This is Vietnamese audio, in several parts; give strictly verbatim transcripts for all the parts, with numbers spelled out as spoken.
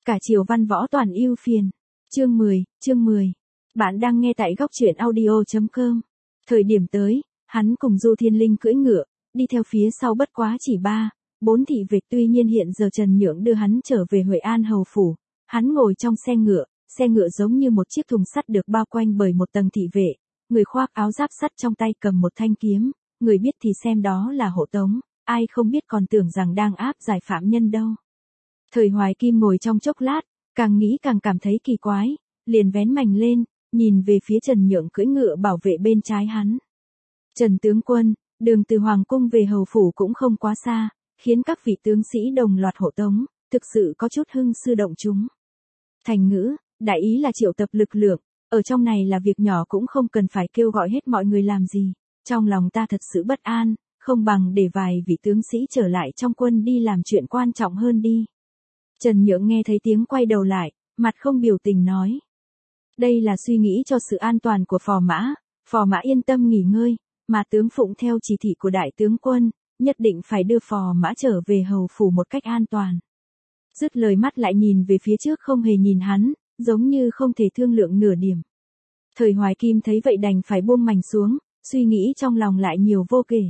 Cả triều văn võ toàn ưu phiền. Chương mười, chương mười. Bạn đang nghe tại góc truyện audio chấm com. Thời điểm tới, hắn cùng Du Thiên Linh cưỡi ngựa, đi theo phía sau bất quá chỉ ba, bốn thị vệ. Tuy nhiên hiện giờ Trần Nhượng đưa hắn trở về Huệ An hầu phủ, hắn ngồi trong xe ngựa, xe ngựa giống như một chiếc thùng sắt được bao quanh bởi một tầng thị vệ, người khoác áo giáp sắt trong tay cầm một thanh kiếm, người biết thì xem đó là hộ tống, ai không biết còn tưởng rằng đang áp giải phạm nhân đâu. Thời Hoài Kim ngồi trong chốc lát, càng nghĩ càng cảm thấy kỳ quái, liền vén mành lên, nhìn về phía Trần Nhượng cưỡi ngựa bảo vệ bên trái hắn. Trần tướng quân, đường từ Hoàng cung về hầu phủ cũng không quá xa, khiến các vị tướng sĩ đồng loạt hộ tống, thực sự có chút hưng sư động chúng. Thành ngữ, đại ý là triệu tập lực lượng, ở trong này là việc nhỏ cũng không cần phải kêu gọi hết mọi người làm gì, trong lòng ta thật sự bất an, không bằng để vài vị tướng sĩ trở lại trong quân đi làm chuyện quan trọng hơn đi. Trần Nhượng nghe thấy tiếng quay đầu lại, mặt không biểu tình nói. Đây là suy nghĩ cho sự an toàn của phò mã, phò mã yên tâm nghỉ ngơi, mà tướng phụng theo chỉ thị của đại tướng quân, nhất định phải đưa phò mã trở về hầu phủ một cách an toàn. Dứt lời mắt lại nhìn về phía trước không hề nhìn hắn, giống như không thể thương lượng nửa điểm. Thời Hoài Kim thấy vậy đành phải buông mành xuống, suy nghĩ trong lòng lại nhiều vô kể.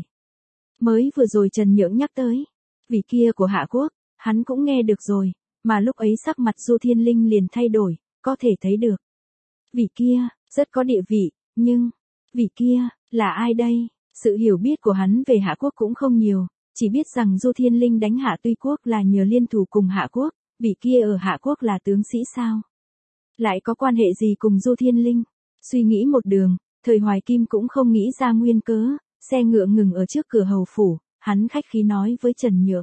Mới vừa rồi Trần Nhượng nhắc tới, vị kia của Hạ Quốc, hắn cũng nghe được rồi, mà lúc ấy sắc mặt Du Thiên Linh liền thay đổi, có thể thấy được. Vị kia, rất có địa vị, nhưng, vị kia, là ai đây? Sự hiểu biết của hắn về Hạ Quốc cũng không nhiều, chỉ biết rằng Du Thiên Linh đánh Hạ Tuy Quốc là nhờ liên thủ cùng Hạ Quốc, vị kia ở Hạ Quốc là tướng sĩ sao? Lại có quan hệ gì cùng Du Thiên Linh? Suy nghĩ một đường, Thời Hoài Kim cũng không nghĩ ra nguyên cớ, xe ngựa ngừng ở trước cửa hầu phủ, hắn khách khí nói với Trần Nhượng.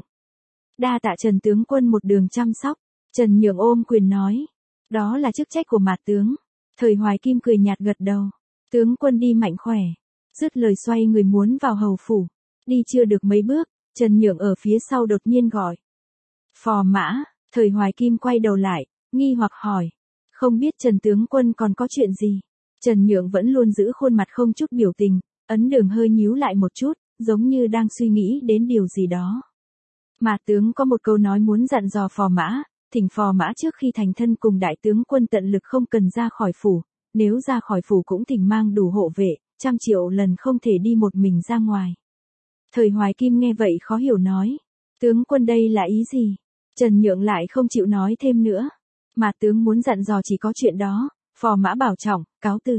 Đa tạ Trần tướng quân một đường chăm sóc, Trần Nhượng ôm quyền nói. Đó là chức trách của mạt tướng. Thời Hoài Kim cười nhạt gật đầu. Tướng quân đi mạnh khỏe. Dứt lời xoay người muốn vào hầu phủ. Đi chưa được mấy bước, Trần Nhượng ở phía sau đột nhiên gọi. Phò mã, Thời Hoài Kim quay đầu lại, nghi hoặc hỏi. Không biết Trần tướng quân còn có chuyện gì? Trần Nhượng vẫn luôn giữ khuôn mặt không chút biểu tình, ấn đường hơi nhíu lại một chút, giống như đang suy nghĩ đến điều gì đó. Mạt tướng có một câu nói muốn dặn dò phò mã, thỉnh phò mã trước khi thành thân cùng đại tướng quân tận lực không cần ra khỏi phủ, nếu ra khỏi phủ cũng thỉnh mang đủ hộ vệ, trăm triệu lần không thể đi một mình ra ngoài. Thời Hoài Kim nghe vậy khó hiểu nói, tướng quân đây là ý gì? Trần Nhượng lại không chịu nói thêm nữa, mạt tướng muốn dặn dò chỉ có chuyện đó, phò mã bảo trọng, cáo từ.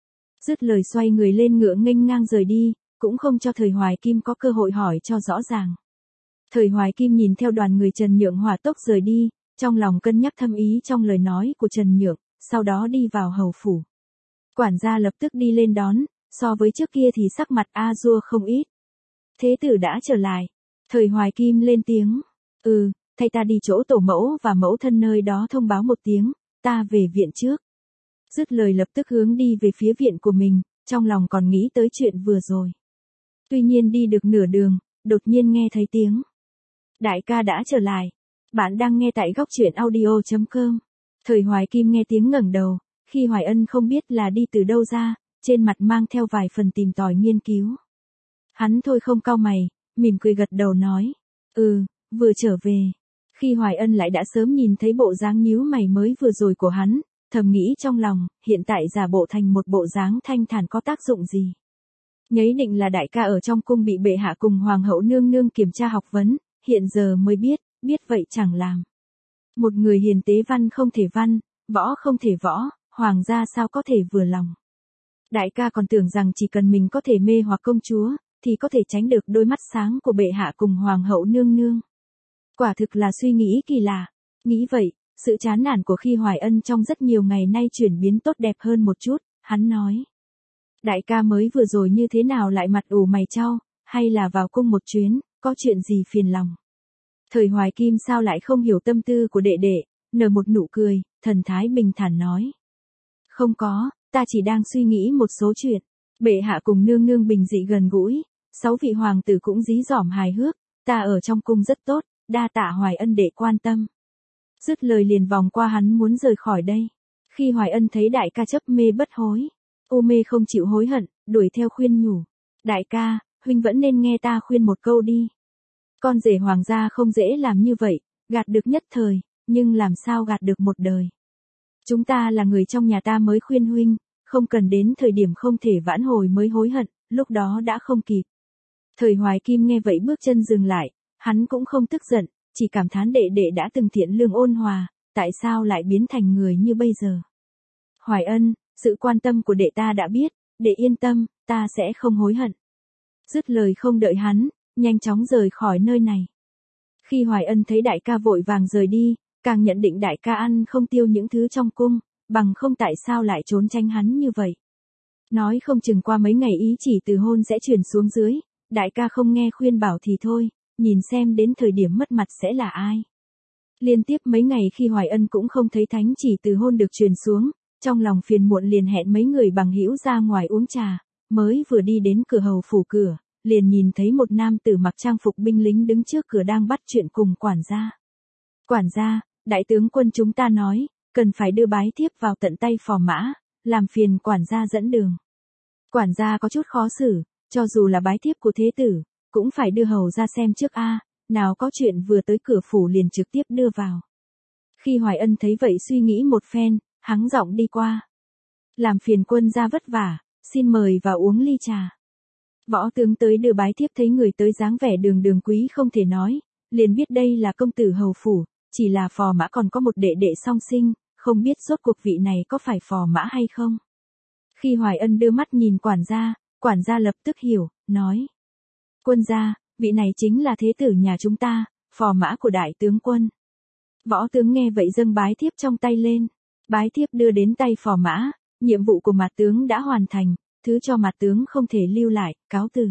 Dứt lời xoay người lên ngựa nghênh ngang rời đi, cũng không cho Thời Hoài Kim có cơ hội hỏi cho rõ ràng. Thời Hoài Kim nhìn theo đoàn người Trần Nhượng hỏa tốc rời đi, trong lòng cân nhắc thâm ý trong lời nói của Trần Nhượng, sau đó đi vào hầu phủ. Quản gia lập tức đi lên đón, so với trước kia thì sắc mặt a dua không ít. Thế tử đã trở lại. Thời Hoài Kim lên tiếng. Ừ, thay ta đi chỗ tổ mẫu và mẫu thân nơi đó thông báo một tiếng, ta về viện trước. Dứt lời lập tức hướng đi về phía viện của mình, trong lòng còn nghĩ tới chuyện vừa rồi. Tuy nhiên đi được nửa đường, đột nhiên nghe thấy tiếng. Đại ca đã trở lại. Bạn đang nghe tại góc truyện audio chấm com. Thời Hoài Kim nghe tiếng ngẩng đầu, khi Hoài Ân không biết là đi từ đâu ra, trên mặt mang theo vài phần tìm tòi nghiên cứu. Hắn thôi không cau mày, mỉm cười gật đầu nói. Ừ, vừa trở về. Khi Hoài Ân lại đã sớm nhìn thấy bộ dáng nhíu mày mới vừa rồi của hắn, thầm nghĩ trong lòng, hiện tại giả bộ thành một bộ dáng thanh thản có tác dụng gì. Nhấy định là đại ca ở trong cung bị bệ hạ cùng hoàng hậu nương nương kiểm tra học vấn, hiện giờ mới biết, biết vậy chẳng làm. Một người hiền tế văn không thể văn, võ không thể võ, hoàng gia sao có thể vừa lòng. Đại ca còn tưởng rằng chỉ cần mình có thể mê hoặc công chúa, thì có thể tránh được đôi mắt sáng của bệ hạ cùng hoàng hậu nương nương. Quả thực là suy nghĩ kỳ lạ. Nghĩ vậy, sự chán nản của Khi Hoài Ân trong rất nhiều ngày nay chuyển biến tốt đẹp hơn một chút, hắn nói. Đại ca mới vừa rồi như thế nào lại mặt ủ mày chau, hay là vào cung một chuyến, có chuyện gì phiền lòng. Thời Hoài Kim sao lại không hiểu tâm tư của đệ đệ, nở một nụ cười, thần thái bình thản nói. Không có, ta chỉ đang suy nghĩ một số chuyện. Bệ hạ cùng nương nương bình dị gần gũi, sáu vị hoàng tử cũng dí dỏm hài hước, ta ở trong cung rất tốt, đa tạ Hoài Ân đệ quan tâm. Dứt lời liền vòng qua hắn muốn rời khỏi đây. Khi Hoài Ân thấy đại ca chấp mê bất hối, u mê không chịu hối hận, đuổi theo khuyên nhủ. Đại ca, huynh vẫn nên nghe ta khuyên một câu đi. Con rể hoàng gia không dễ làm như vậy, gạt được nhất thời, nhưng làm sao gạt được một đời. Chúng ta là người trong nhà ta mới khuyên huynh, không cần đến thời điểm không thể vãn hồi mới hối hận, lúc đó đã không kịp. Thời Hoài Kim nghe vậy bước chân dừng lại, hắn cũng không tức giận, chỉ cảm thán đệ đệ đã từng thiện lương ôn hòa, tại sao lại biến thành người như bây giờ. Hoài Ân, sự quan tâm của đệ ta đã biết, đệ yên tâm, ta sẽ không hối hận. Dứt lời không đợi hắn, nhanh chóng rời khỏi nơi này. Khi Hoài Ân thấy đại ca vội vàng rời đi, càng nhận định đại ca ăn không tiêu những thứ trong cung, bằng không tại sao lại trốn tránh hắn như vậy. Nói không chừng qua mấy ngày ý chỉ từ hôn sẽ chuyển xuống dưới, đại ca không nghe khuyên bảo thì thôi, nhìn xem đến thời điểm mất mặt sẽ là ai. Liên tiếp mấy ngày khi Hoài Ân cũng không thấy thánh chỉ từ hôn được truyền xuống, trong lòng phiền muộn liền hẹn mấy người bằng hữu ra ngoài uống trà, mới vừa đi đến cửa hầu phủ cửa, liền nhìn thấy một nam tử mặc trang phục binh lính đứng trước cửa đang bắt chuyện cùng quản gia. Quản gia, đại tướng quân chúng ta nói, cần phải đưa bái thiếp vào tận tay phò mã, làm phiền quản gia dẫn đường. Quản gia có chút khó xử, cho dù là bái thiếp của thế tử, cũng phải đưa hầu ra xem trước a, nào có chuyện vừa tới cửa phủ liền trực tiếp đưa vào. Khi Hoài Ân thấy vậy suy nghĩ một phen, hắng giọng đi qua. Làm phiền quân gia vất vả, xin mời vào uống ly trà. Võ tướng tới đưa bái thiếp thấy người tới dáng vẻ đường đường quý không thể nói, liền biết đây là công tử hầu phủ, chỉ là phò mã còn có một đệ đệ song sinh, không biết rốt cuộc vị này có phải phò mã hay không. Khi Hoài Ân đưa mắt nhìn quản gia, quản gia lập tức hiểu, nói. Quân gia, vị này chính là thế tử nhà chúng ta, phò mã của đại tướng quân. Võ tướng nghe vậy dâng bái thiếp trong tay lên, bái thiếp đưa đến tay phò mã, nhiệm vụ của mặt tướng đã hoàn thành, thứ cho mặt tướng không thể lưu lại, cáo từ.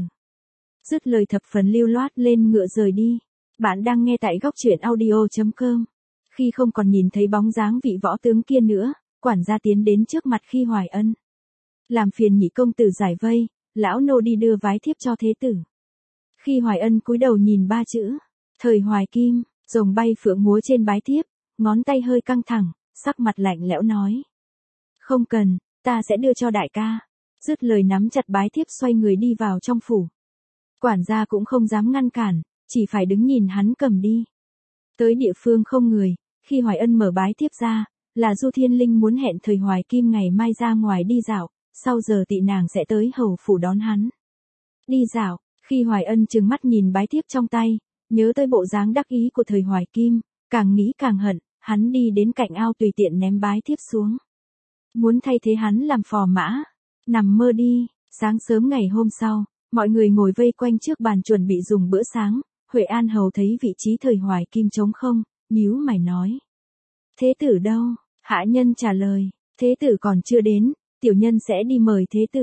Dứt lời thập phần lưu loát lên ngựa rời đi. Bạn đang nghe tại góc truyện audio chấm com. Khi không còn nhìn thấy bóng dáng vị võ tướng kia nữa, quản gia tiến đến trước mặt Khi Hoài Ân. Làm phiền nhị công tử giải vây, lão nô đi đưa vái thiếp cho thế tử. Khi Hoài Ân cúi đầu nhìn ba chữ, Thời Hoài Kim, rồng bay phượng múa trên bái thiếp, ngón tay hơi căng thẳng, sắc mặt lạnh lẽo nói. Không cần, ta sẽ đưa cho đại ca. Dứt lời nắm chặt bái thiếp xoay người đi vào trong phủ. Quản gia cũng không dám ngăn cản, chỉ phải đứng nhìn hắn cầm đi. Tới địa phương không người, khi Hoài Ân mở bái thiếp ra, là Du Thiên Linh muốn hẹn Thời Hoài Kim ngày mai ra ngoài đi dạo, sau giờ tị nàng sẽ tới hầu phủ đón hắn. Đi dạo, khi Hoài Ân trừng mắt nhìn bái thiếp trong tay, nhớ tới bộ dáng đắc ý của Thời Hoài Kim, càng nghĩ càng hận, hắn đi đến cạnh ao tùy tiện ném bái thiếp xuống. Muốn thay thế hắn làm phò mã, nằm mơ đi. Sáng sớm ngày hôm sau, mọi người ngồi vây quanh trước bàn chuẩn bị dùng bữa sáng, Huệ An Hầu thấy vị trí Thời Hoài Kim trống không, nhíu mày nói. Thế tử đâu? Hạ nhân trả lời, thế tử còn chưa đến, tiểu nhân sẽ đi mời thế tử.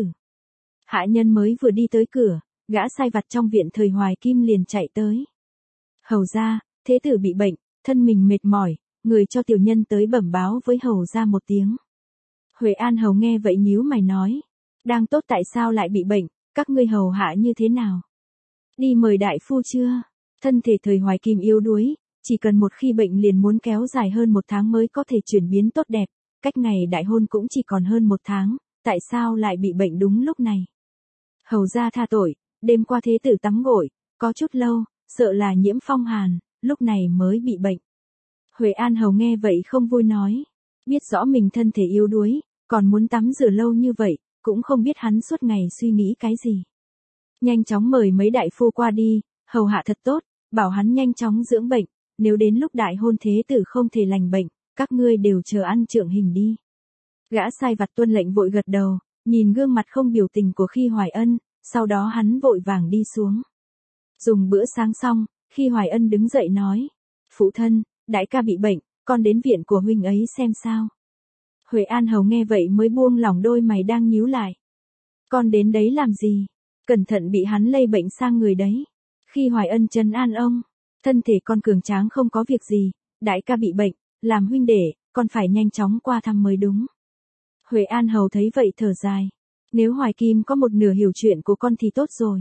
Hạ nhân mới vừa đi tới cửa, gã sai vặt trong viện Thời Hoài Kim liền chạy tới. Hầu ra, thế tử bị bệnh, thân mình mệt mỏi, người cho tiểu nhân tới bẩm báo với hầu ra một tiếng. Huệ An Hầu nghe vậy nhíu mày nói. Đang tốt tại sao lại bị bệnh, các ngươi hầu hạ như thế nào? Đi mời đại phu chưa? Thân thể Thời Hoài Kim yếu đuối, chỉ cần một khi bệnh liền muốn kéo dài hơn một tháng mới có thể chuyển biến tốt đẹp, cách ngày đại hôn cũng chỉ còn hơn một tháng, tại sao lại bị bệnh đúng lúc này? Hầu ra tha tội, đêm qua thế tử tắm gội, có chút lâu, sợ là nhiễm phong hàn, lúc này mới bị bệnh. Huệ An Hầu nghe vậy không vui nói, biết rõ mình thân thể yếu đuối, còn muốn tắm rửa lâu như vậy, cũng không biết hắn suốt ngày suy nghĩ cái gì. Nhanh chóng mời mấy đại phu qua đi, hầu hạ thật tốt, bảo hắn nhanh chóng dưỡng bệnh, nếu đến lúc đại hôn thế tử không thể lành bệnh, các ngươi đều chờ ăn trượng hình đi. Gã sai vặt tuân lệnh vội gật đầu, nhìn gương mặt không biểu tình của Khi Hoài Ân, sau đó hắn vội vàng đi xuống. Dùng bữa sáng xong, Khi Hoài Ân đứng dậy nói, phụ thân, đại ca bị bệnh, con đến viện của huynh ấy xem sao. Huệ An Hầu nghe vậy mới buông lỏng đôi mày đang nhíu lại. Con đến đấy làm gì? Cẩn thận bị hắn lây bệnh sang người đấy. Khi Hoài Ân trấn an ông, thân thể con cường tráng không có việc gì, đại ca bị bệnh, làm huynh đệ, con phải nhanh chóng qua thăm mới đúng. Huệ An Hầu thấy vậy thở dài. Nếu Hoài Kim có một nửa hiểu chuyện của con thì tốt rồi.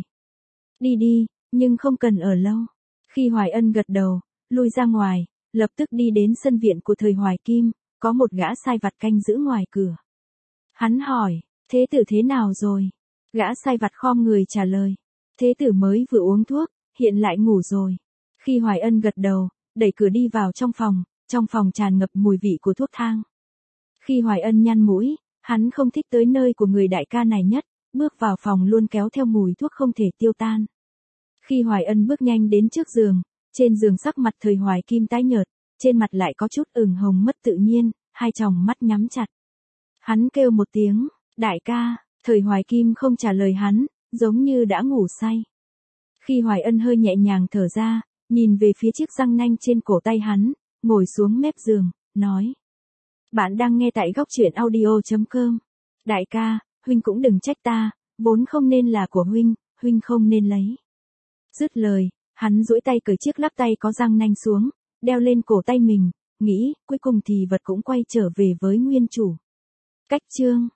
Đi đi, nhưng không cần ở lâu. Khi Hoài Ân gật đầu, lui ra ngoài, lập tức đi đến sân viện của Thời Hoài Kim, có một gã sai vặt canh giữ ngoài cửa. Hắn hỏi, thế tử thế nào rồi? Gã sai vặt khom người trả lời, thế tử mới vừa uống thuốc, hiện lại ngủ rồi. Khi Hoài Ân gật đầu, đẩy cửa đi vào trong phòng, trong phòng tràn ngập mùi vị của thuốc thang. Khi Hoài Ân nhăn mũi, hắn không thích tới nơi của người đại ca này nhất, bước vào phòng luôn kéo theo mùi thuốc không thể tiêu tan. Khi Hoài Ân bước nhanh đến trước giường, trên giường sắc mặt Thời Hoài Kim tái nhợt, trên mặt lại có chút ửng hồng mất tự nhiên, hai tròng mắt nhắm chặt. Hắn kêu một tiếng, đại ca, Thời Hoài Kim không trả lời hắn, giống như đã ngủ say. Khi Hoài Ân hơi nhẹ nhàng thở ra, nhìn về phía chiếc răng nanh trên cổ tay hắn, ngồi xuống mép giường, nói. Bạn đang nghe tại góc truyện audio chấm com. Đại ca, huynh cũng đừng trách ta, vốn không nên là của huynh, huynh không nên lấy. Dứt lời, hắn duỗi tay cởi chiếc lắc tay có răng nanh xuống, đeo lên cổ tay mình, nghĩ, cuối cùng thì vật cũng quay trở về với nguyên chủ. Cách chương